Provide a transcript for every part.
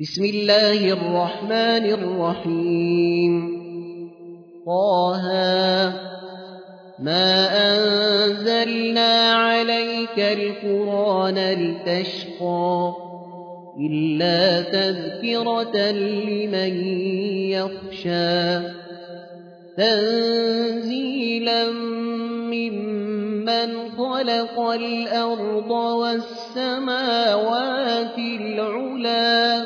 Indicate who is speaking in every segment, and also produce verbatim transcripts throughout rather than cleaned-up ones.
Speaker 1: بسم الله الرحمن الرحيم طه ما أنزلنا عليك القرآن لتشقى إلا تذكرة لمن يخشى تنزيلا ممن خلق الأرض والسماوات العلى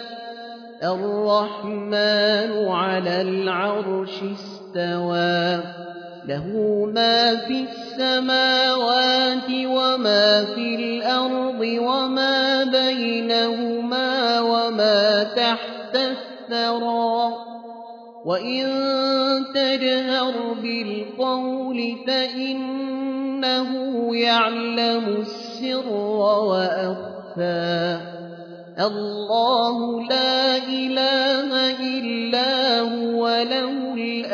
Speaker 1: الرحمن على العرش استوى له ما في السماوات وما في الأرض وما بينهما وما تحت الثرى وإن تجهر بالقول فإنه يعلم السر وأخفى الله لا إله إلا هو له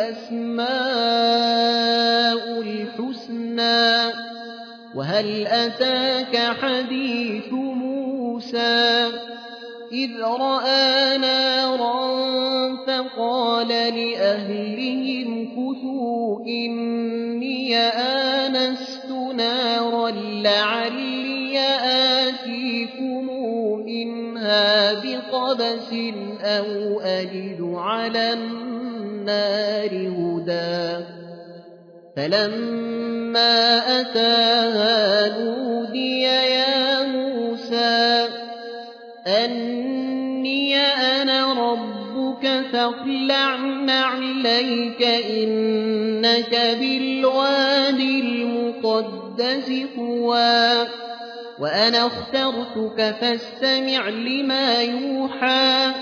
Speaker 1: الأسماء الحسنى وهل أتاك حديث موسى إذ رأى نارا فقال لأهلهم كثوا إني آنست نارا لعلي آتيكم منها بقبس أو أجد على النار هدى فلما أتاها نودي يا موسى أني أنا ربك فاخلع نعليك إنك بالوادي المقدس طوى وأنا اخترتك فاستمع لما يوحى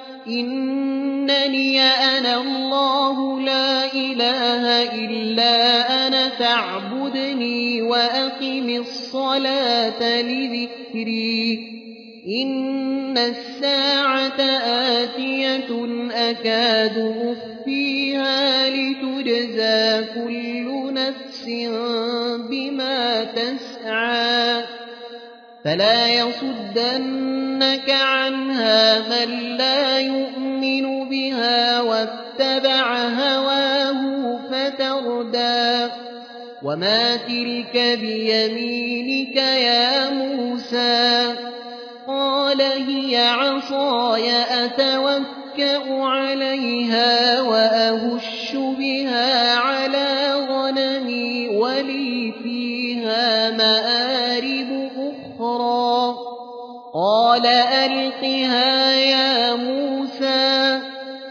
Speaker 1: إنني أنا الله لا إله إلا أنا فاعبدني وأقم الصلاة لذكري إن الساعة آتية أكاد أخفيها لتجزى كل نفس بما تسعى فلا يصدنك عنها من لا يؤمن بها واتبع هواه فتردى وما تلك بيمينك يا موسى قال هي عصاي أتوكأ عليها وأهش بها على غنمي ولي فيها مآرب أخرى قال ألقها يا موسى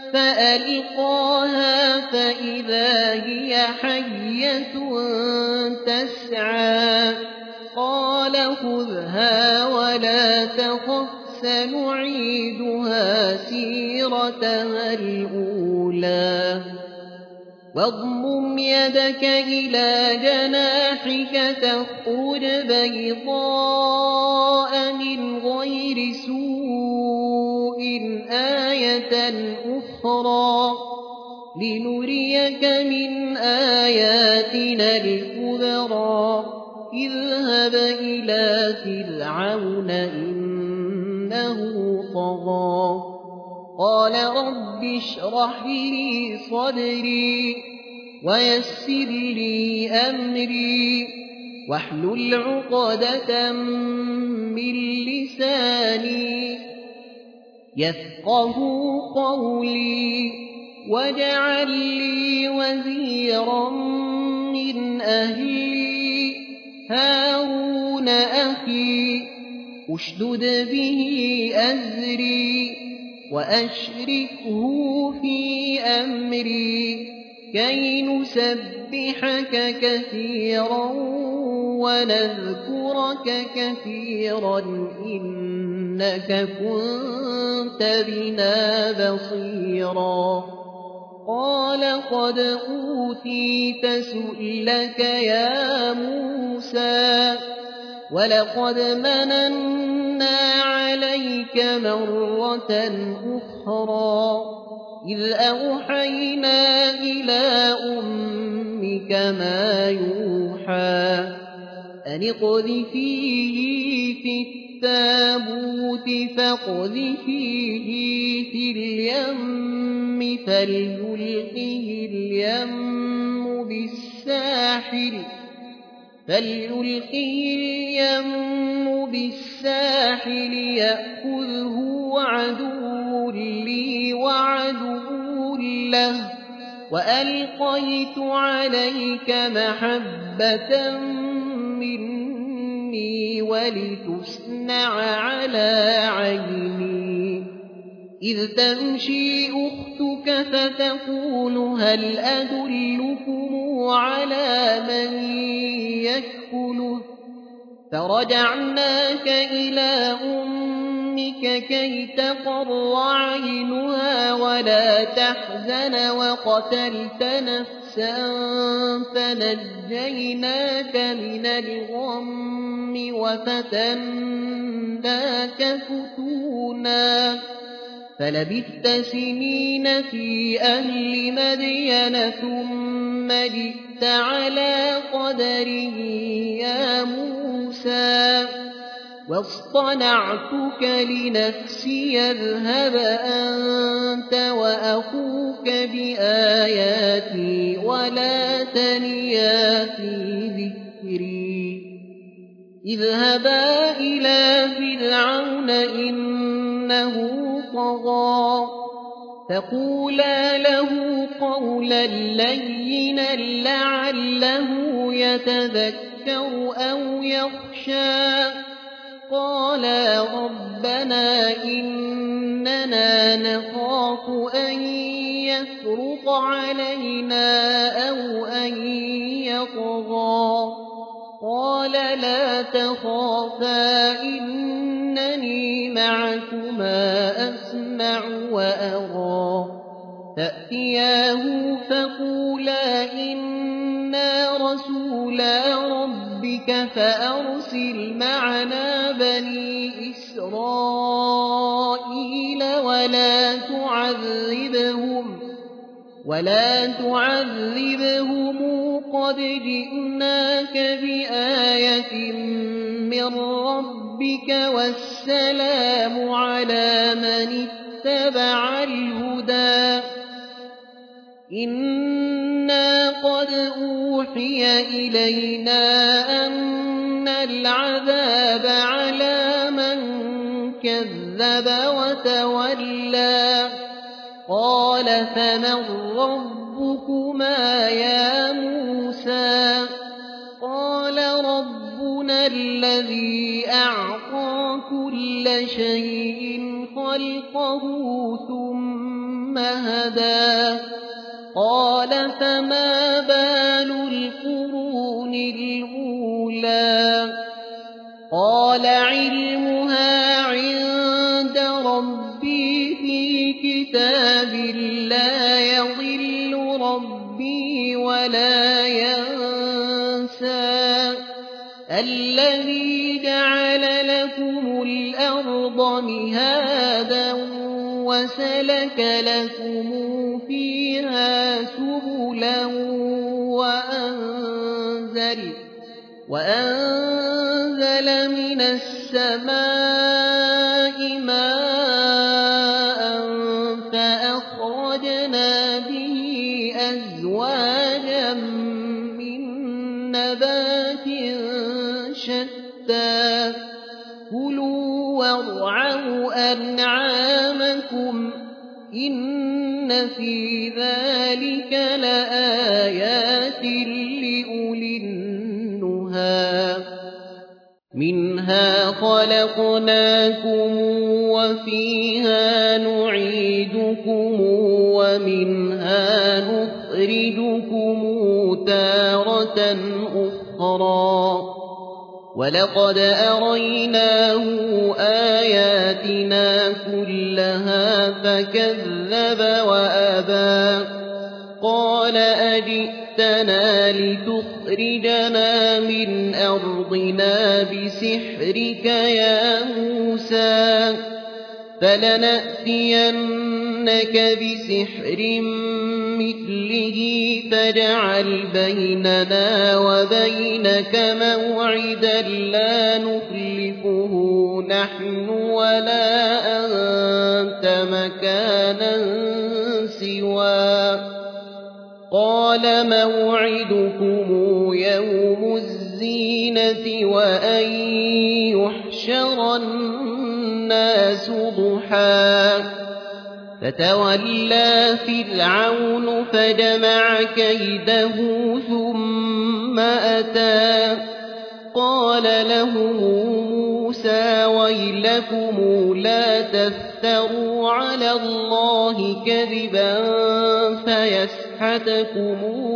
Speaker 1: فألقاها فإذا هي حية تسعى قال خذها ولا تخف سنعيدها سيرتها الأولى واضمم يدك إلى جناحك تخرج بيضاء من غير سوء آية أخرى لنريك من آياتنا الكبرى اذهب إلى فرعون إنه طغى قال رب اشرح لي صدري ويسر لي أمري واحلل عقدة من لساني يفقه قولي واجعل لي وزيرا من أهلي هارون أخي اشدد به أزري وأشركه في أمري كي نسبحك كثيرا ونذكرك كثيرا إنك كنت بنا بصيرا قال قد أوتيت سؤلك يا موسى ولقد مننا عليك مرة أخرى إذ أوحينا إلى أمك ما يوحى أن اقذفيه في التابوت فاقذفيه في اليم فليلقه اليم بالساحل فليلقه اليم بالساحل يأخذه عدو لي وعدو له وألقيت عليك محبة مني ولتصنع على عيني إذ تمشي أختك فتقول هل أدلكم على من يكفله فرجعناك إلى أمك كي تقر عينها ولا تحزن وقتلت نفسا فنجيناك من الغم وفتناك فتونا فلبثت سنين في أهل مدين ثم جئت على قدره يا موسى واصطنعتك لنفسي اذهب أنت وأخوك بآياتي ولا تنيا في ذكري اذهبا إلى فرعون إنه طغى فقولا له قولا لينا لعله يتذكر أو يخشى قالا ربنا إننا نخاف أن يفرط علينا أو أن يطغى قال لا تخافا إنني معكما أسمع وأرى فأتياه فقولا إنا رسولا ربك فأرسل معنا بني إسرائيل ولا تعذبهم ولا تعذبهم قد جئناك بآية من ربك والسلام على من اتبع الهدى إنا قد أوحي إلينا أن العذاب على من كذب وتولى قال فمن ربكما يا موسى قال ربنا الذي أعطى كل شيء خلقه ثم هدى قال فما بال القرون الأولى قال علمها عند ربي في كتاب لا يضل ربي ولا ينسى الذي جعل لكم الأرض مهادا وسلك لكم فيها سبلا وأنزل, وأنزل من السماء ماء فأخرجنا به أزواجا من نبات شتى كلوا وارعوا أنعامكم إن في ذلك لآيات لأولي النهى منها خلقناكم وفيها نعيدكم ومنها نخرجكم تارة أخرى ولقد أريناه آياتنا كلها فكذب وأبى قال أجئتنا لتخرجنا من أرضنا بسحرك يا موسى فلنأتينك بسحر مثله فاجعل بيننا وبينك موعدا لا نخلفه نحن ولا أنت مكانا سواه قال موعدكم يوم الزينة وأن يحشر الناس ضحى فتولى فرعون فجمع كيده ثم أتى قال لهم موسى ويلكم لا تفتروا على الله كذبا فيسحتكم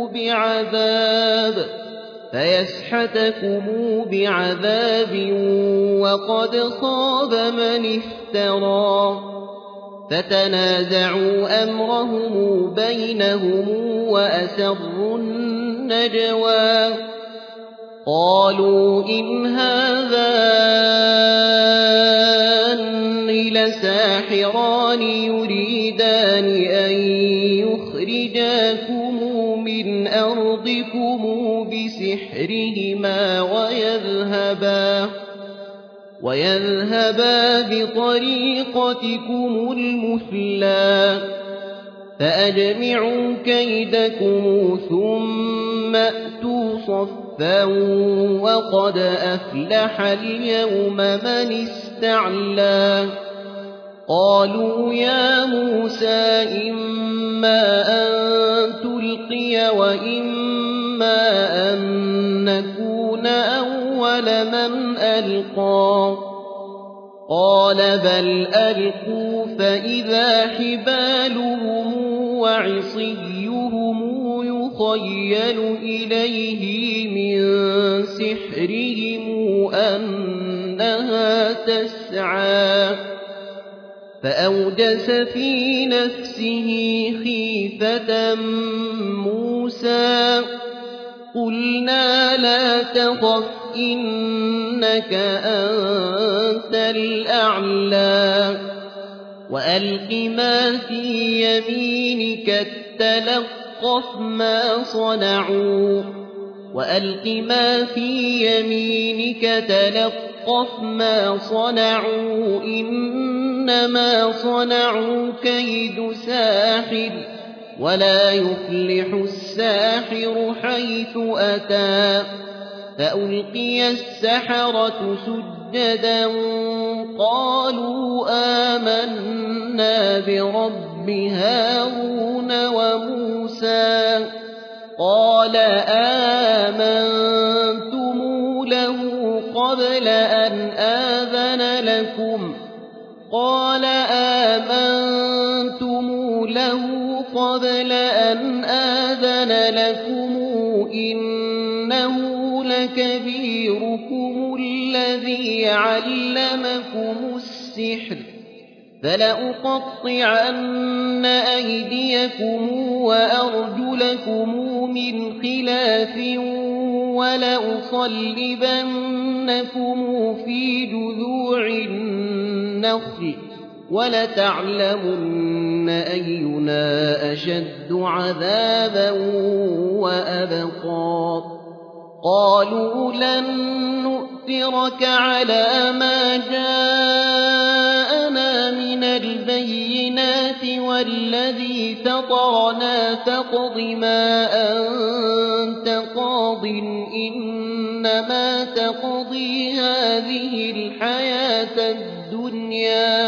Speaker 1: بعذاب فيسحتكم بعذاب وقد خاب من افترى فتنازعوا أمرهم بينهم وأسروا النجوى قالوا إن هذان لساحران يريدان أن يخرجاكم من أرضكم بسحرهما ويذهبا ويذهبا بطريقتكم المثلى فأجمعوا كيدكم ثم أتوا صفا وقد أفلح اليوم من استعلى قالوا يا موسى إما أن تلقي وإما أن نكون أول من ألقى قال بل ألقوا فإذا حبالهم وعصيهم يخيل إليه من سحرهم أنها تسعى فأوجس في نفسه خيفة موسى قلنا لا تخف إنك أنت الأعلى وألق ما في يمينك تلقف ما صنعوا وألق ما في يمينك تلقف ما صنعوا إنما صنعوا كيد ساحر ولا يفلح الساحر حيث أتى فألقي السحرة سجدا قالوا آمنا برب هارون وموسى قال آمنتم له قبل أن آذن لكم قال آمنتم له قبل أن آذن لكم إنه لكبيركم الذي علمكم السحر فلأقطعن أيديكم وأرجلكم من خلاف ولأصلبنكم في جذوع النخل ولتعلمن أينا أشد عذابا وأبقى قالوا لن نؤثرك على ما جاءنا من البينات والذي فطرنا فاقض ما أنت قاض إنما تقضي هذه الحياة الدنيا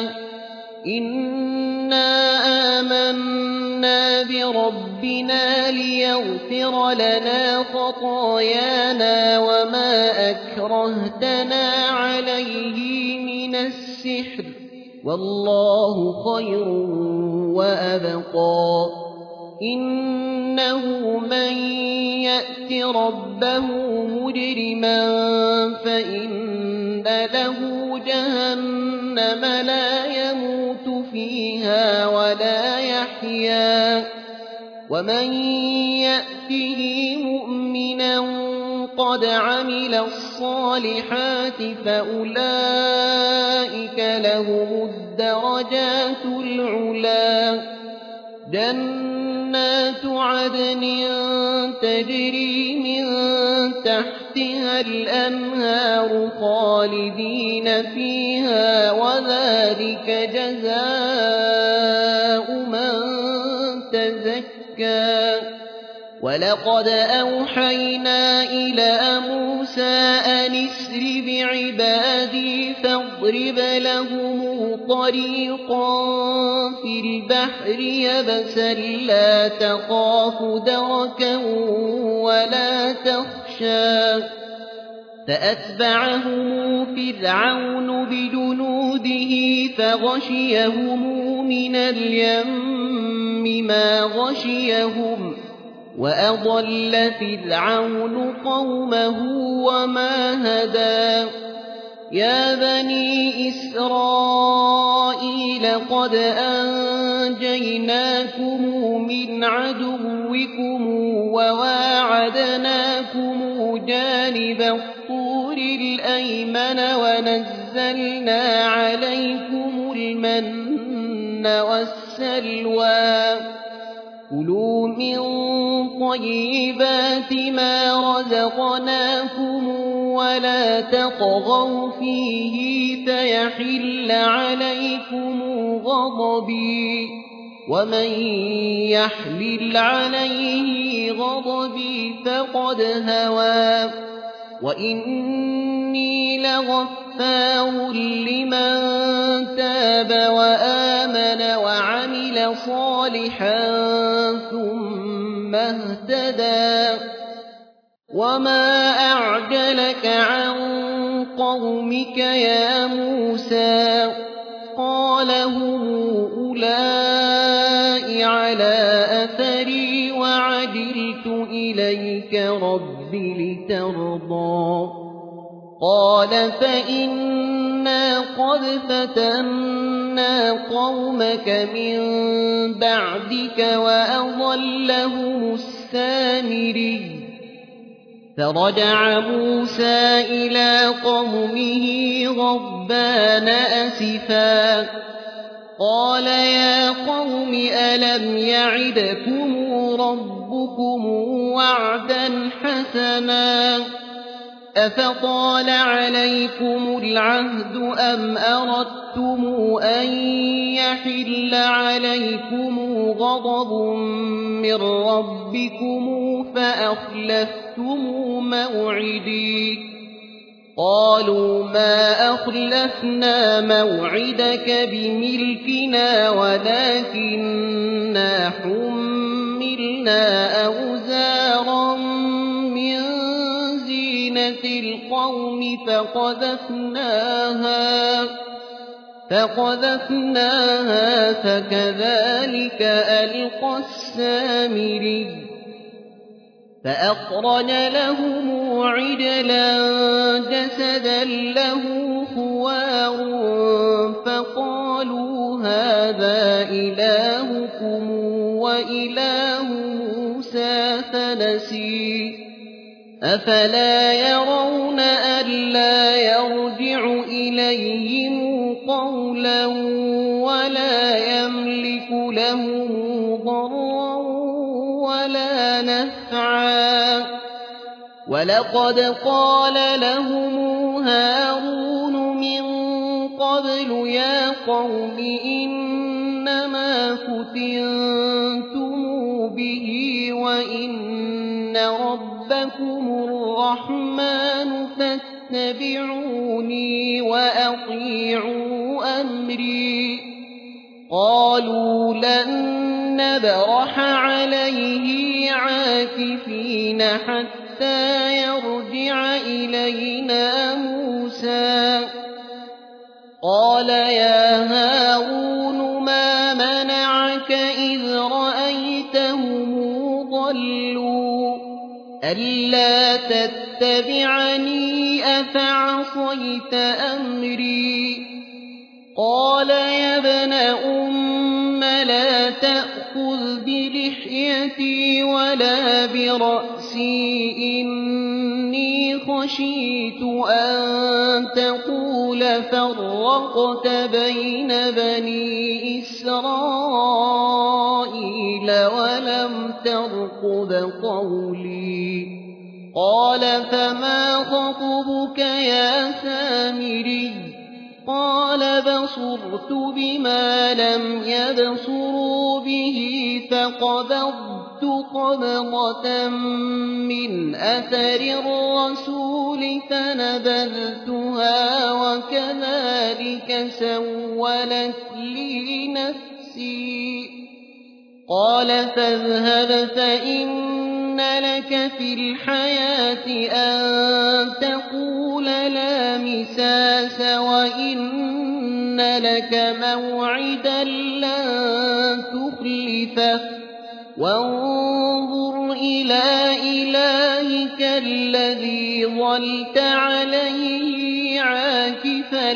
Speaker 1: إنا آمنا بربنا ليغفر لنا خطايانا وما أكرهتنا عليه من السحر والله خير وأبقى إنه من يأت ربه مجرما فإن له جهنم لا يموت فيها ولا يحيا ومن يأته مؤمنا قد عمل الصالحات فأولئك لهم الدرجات العلا جنات عدن تجري من تحتها الأنهار خالدين فيها وذلك جزاء من تزكى ولقد أوحينا إلى موسى أن اسر بعبادي فاضرب لهم طريقا في البحر يبسا لا تخاف دركا ولا تخشى فأتبعهم فرعون بجنوده فغشيهم من اليم ما غشيهم وأضل فرعون قومه وما هدى يا بني إسرائيل قد أنجيناكم من عدوكم وواعدناكم جانب الطور الأيمن ونزلنا عليكم المن والسلوى كلوا من طيبات ما رزقناكم ولا تطغوا فيه فيحل عليكم غضبي ومن يحلل عليه غضبي فقد هوى وإني لغفار لمن تاب وآمن وعمل صالحا ثم اهتدى وما أعجلك عن قومك يا موسى قال هم أولئك على أثري وعجلت إليك رب لترضى قال فإنا قد فتنا قومك من بعدك وأضلهم السامري فرجع موسى إلى قومه غضبان أسفا قال يا قوم ألم يعدكم ربكم وعدا حسنا أفطال عليكم العهد أم أردتم أن يحل عليكم غضب من ربكم فأخلفتم موعدي قالوا ما أخلفنا موعدك بملكنا ولكننا حملنا أوزارا من زينة القوم فقذفناها فقذفناها فكذلك ألقى السامري فأخرج لهم عجلا جسدا له خوار فقالوا هذا إلهكم وإله موسى فنسي أفلا يرون ألا يرجع إليهم قولا ولا يملك لهم ضرا ولا نفعا ولقد قال لهم هارون من قبل يا قوم إنما فتنتم به وإن ربكم الرحمن فاتبعوني وأطيعوا أمري قالوا لن نبرح عليه عاكفين حتى يرجع إلينا موسى قال يا هارون ما منعك إذ رأيتهم ضلوا ألا تتبعني أفعصيت أمري قال يا ابن أم لا تأخذ بلحيتي ولا برأسي إني خشيت أن تقول فرقت بين بني إسرائيل ولم ترقب قولي قال فما خطبك يا سامري قال بصرت بما لم يبصروا به فقبضت قبضة من أثر الرسول فنبذتها وكذلك سولت لي نفسي قال فاذهب فإن لك في الحياة أن تقول لا مساس وإن لك موعدا لن تخلفه وانظر إلى إلهك الذي ظلت عليه عاكفا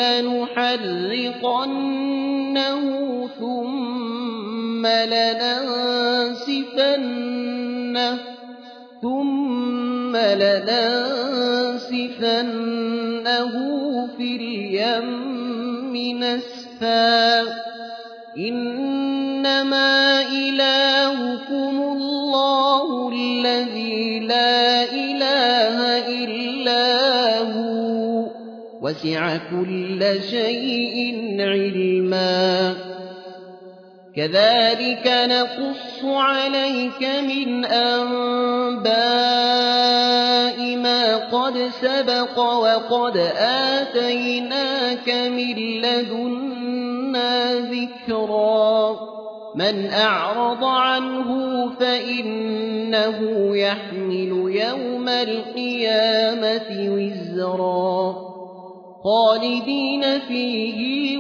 Speaker 1: لنحرقنه ثم لننسفنه ثم لننسفنه في اليم نسفا إنما إلهكم الله الذي لا إله إلا هو وسع كل شيء علما كذلك نقص عليك من أنباء ما قد سبق وقد آتيناك من لدنا ذكرا من أعرض عنه فإنه يحمل يوم القيامة وزرا خالدين فيه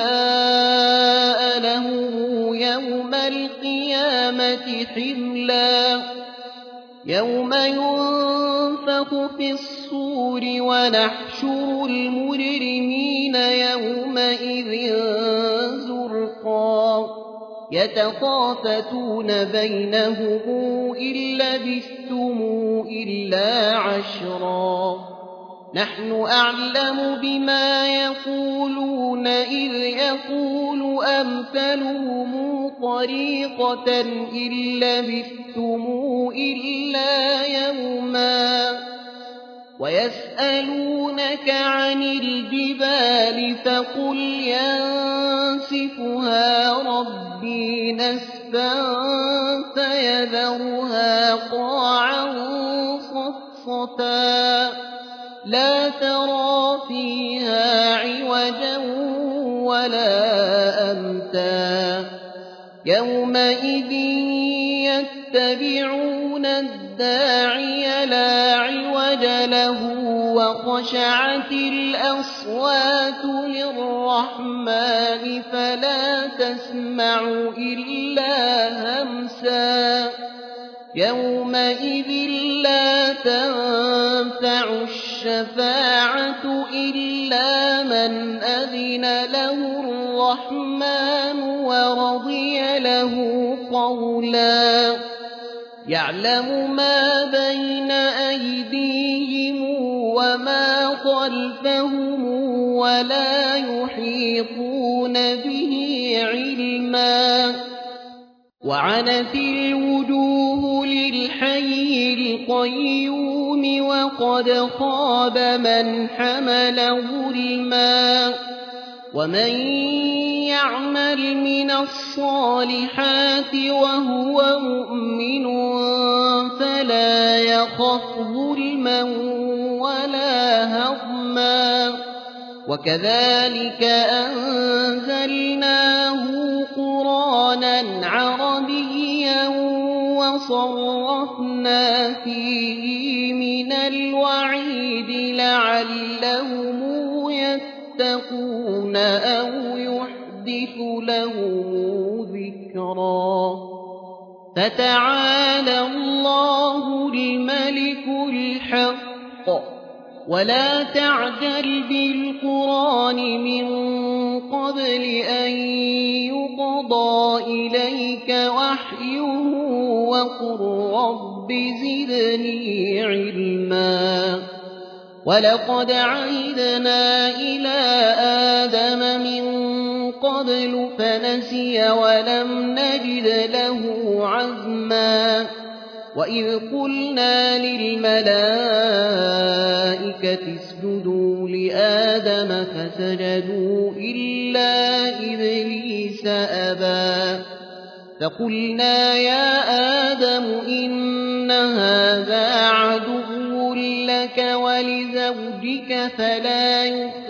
Speaker 1: وساء لهم يوم القيامة حملا يوم ينفخ في الصور ونحشر المجرمين يومئذ زرقا يتخافتون بينهم إن لبثتم إلا عشرا نحن أعلم بما يقولون إذ يقول أمثلهم طريقة إن لبثتم إلا يوما ويسألونك عن الجبال فقل ينسفها ربي نسفا فيذرها قاعا صفصفا لا ترى فيها عوجا ولا أمتا يومئذ يتبعون الداعي لا عوج له وخشعت الأصوات للرحمن فلا تسمع إلا همسا يومئذ لا تنفع الشفاعة إلا من أذن له الرحمن ورضي له قولا يعلم ما بين أيديهم وما خلفهم ولا يحيطون به علما وعنت الوجوه للحي القيوم وقد خاب من حمل ظلما ومن يعمل من الصالحات وهو مؤمن فلا يخف ظلما ولا هضما وكذلك أنزلناه قرآنا عربيا وصرفنا فيه من الوعيد لعلهم يتقون أو يحدث له ذكرا فتعالى الله الملك الحق ولا تعجل بالقرآن من قبل أن يقضى إليك وحيه وقل رب زدني علما ولقد عهدنا إلى آدم من قبل فنسي ولم نجد له عزما وإذ قلنا للملائكة اسجدوا لآدم فسجدوا إلا إبليس أبى فقلنا يا آدم إن هذا عدو لك ولزوجك فلا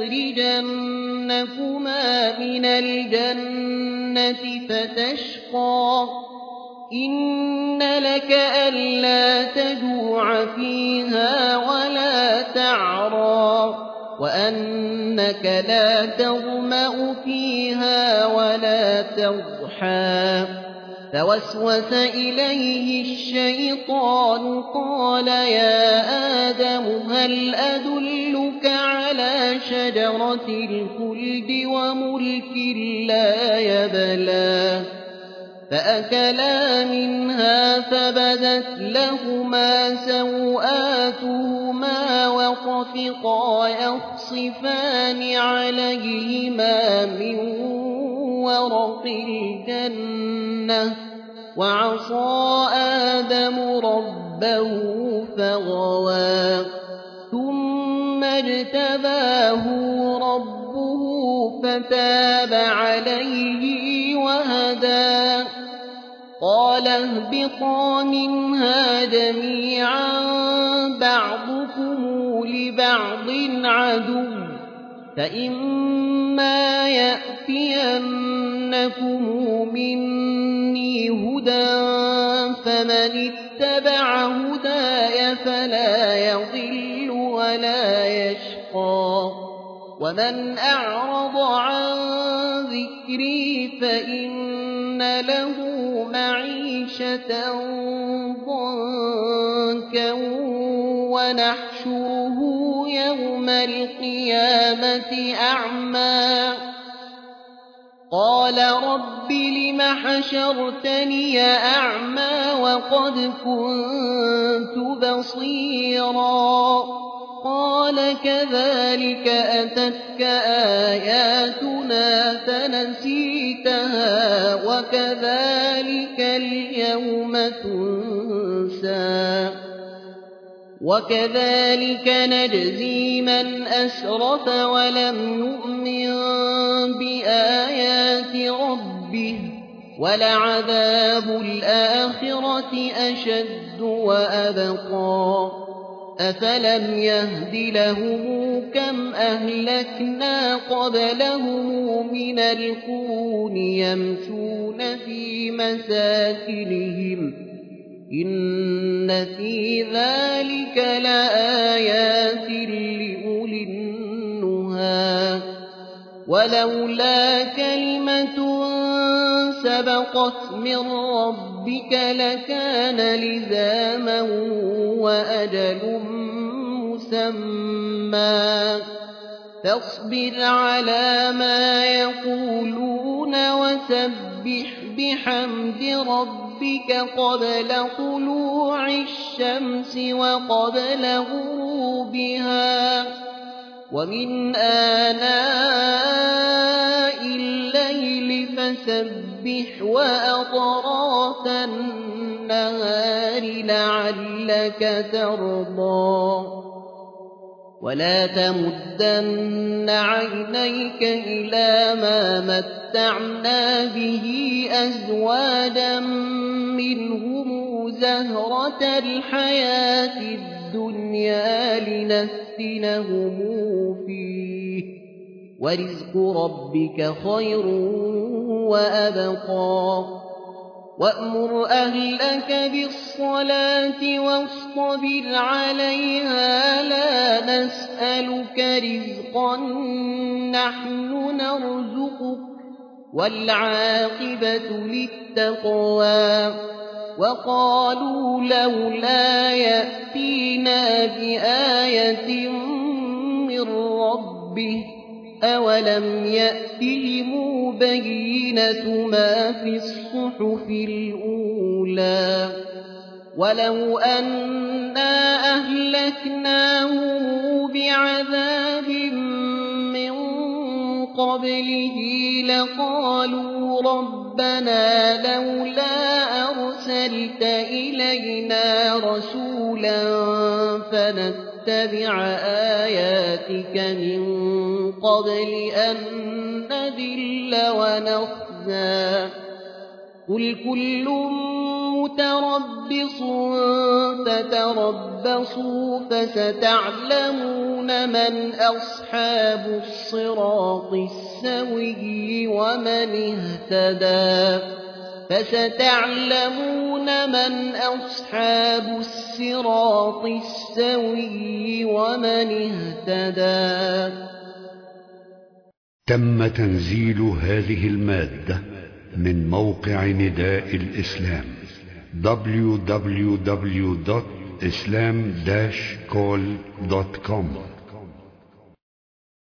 Speaker 1: يخرجنكما من الجنة فتشقى إن لك ألا تجوع فيها ولا تعرى وأنك لا تظمأ فيها ولا تضحى فوسوس إليه الشيطان قال يا آدم هل أدلك على شجرة الخلد وملك لا يبلى فأكلا منها فبدت لهما سوآتهما وطفقا يخصفان عليهما من ورق الجنة وعصى آدم ربه فغوى ثم اجتباه ربه فتاب عليه وهدى قال اهبطا منها جميعا بعضكم لبعض عدو فإما يأتينكم مني هدى فمن اتبع هداي فلا يضل ولا يشقى ومن أعرض عن ذكري فإن له معيشة ضنكا ونحشره يوم القيامة أعمى قال رب لم حشرتني أعمى وقد كنت بصيرا قال كذلك أتتك آياتنا فنسيتها وكذلك اليوم تنسى وكذلك نجزي من أسرف ولم يؤمن بآيات ربه ولعذاب الآخرة أشد وأبقى أفلم يهد لهم كم أهلكنا قبلهم من القرون يمشون في مساكنهم إن في ذلك لآيات لأولي النهى ولولا كلمة سبقت من ربك لكان لزاما وأجل مسمى فاصبر على ما يقولون وسبح بحمد ربك قبل طلوع الشمس وقبل غروبها ومن آناء الليل فسبح وأطراف النهار لعلك ترضى ولا تمدن عينيك إلى ما متعنا به أزواجا منهم زهرة الحياة الدنيا لنفتنهم فيه ورزق ربك خير وأبقى وأمر أهلك بالصلاة واصطبر عليها لا نسألك رزقا نحن نرزقك والعاقبة للتقوى وقالوا لولا يأتينا بآية من ربه أولم يأتهم بينة ما في الصحف الأولى ولو أنا أهلكناهم بعذاب من قبله لقالوا رب ربنا لولا أرسلت إلينا رسولا فنتبع آياتك من قبل أن نذل ونخزى قل كل متربص فتربصوا فستعلمون من أصحاب الصراط السوي ومن اهتدى فستعلمون من أصحاب الصراط السوي ومن اهتدى.
Speaker 2: تم تنزيل هذه المادة من موقع نداء الإسلام دبليو دبليو دبليو دوت إسلام داش كول دوت كوم.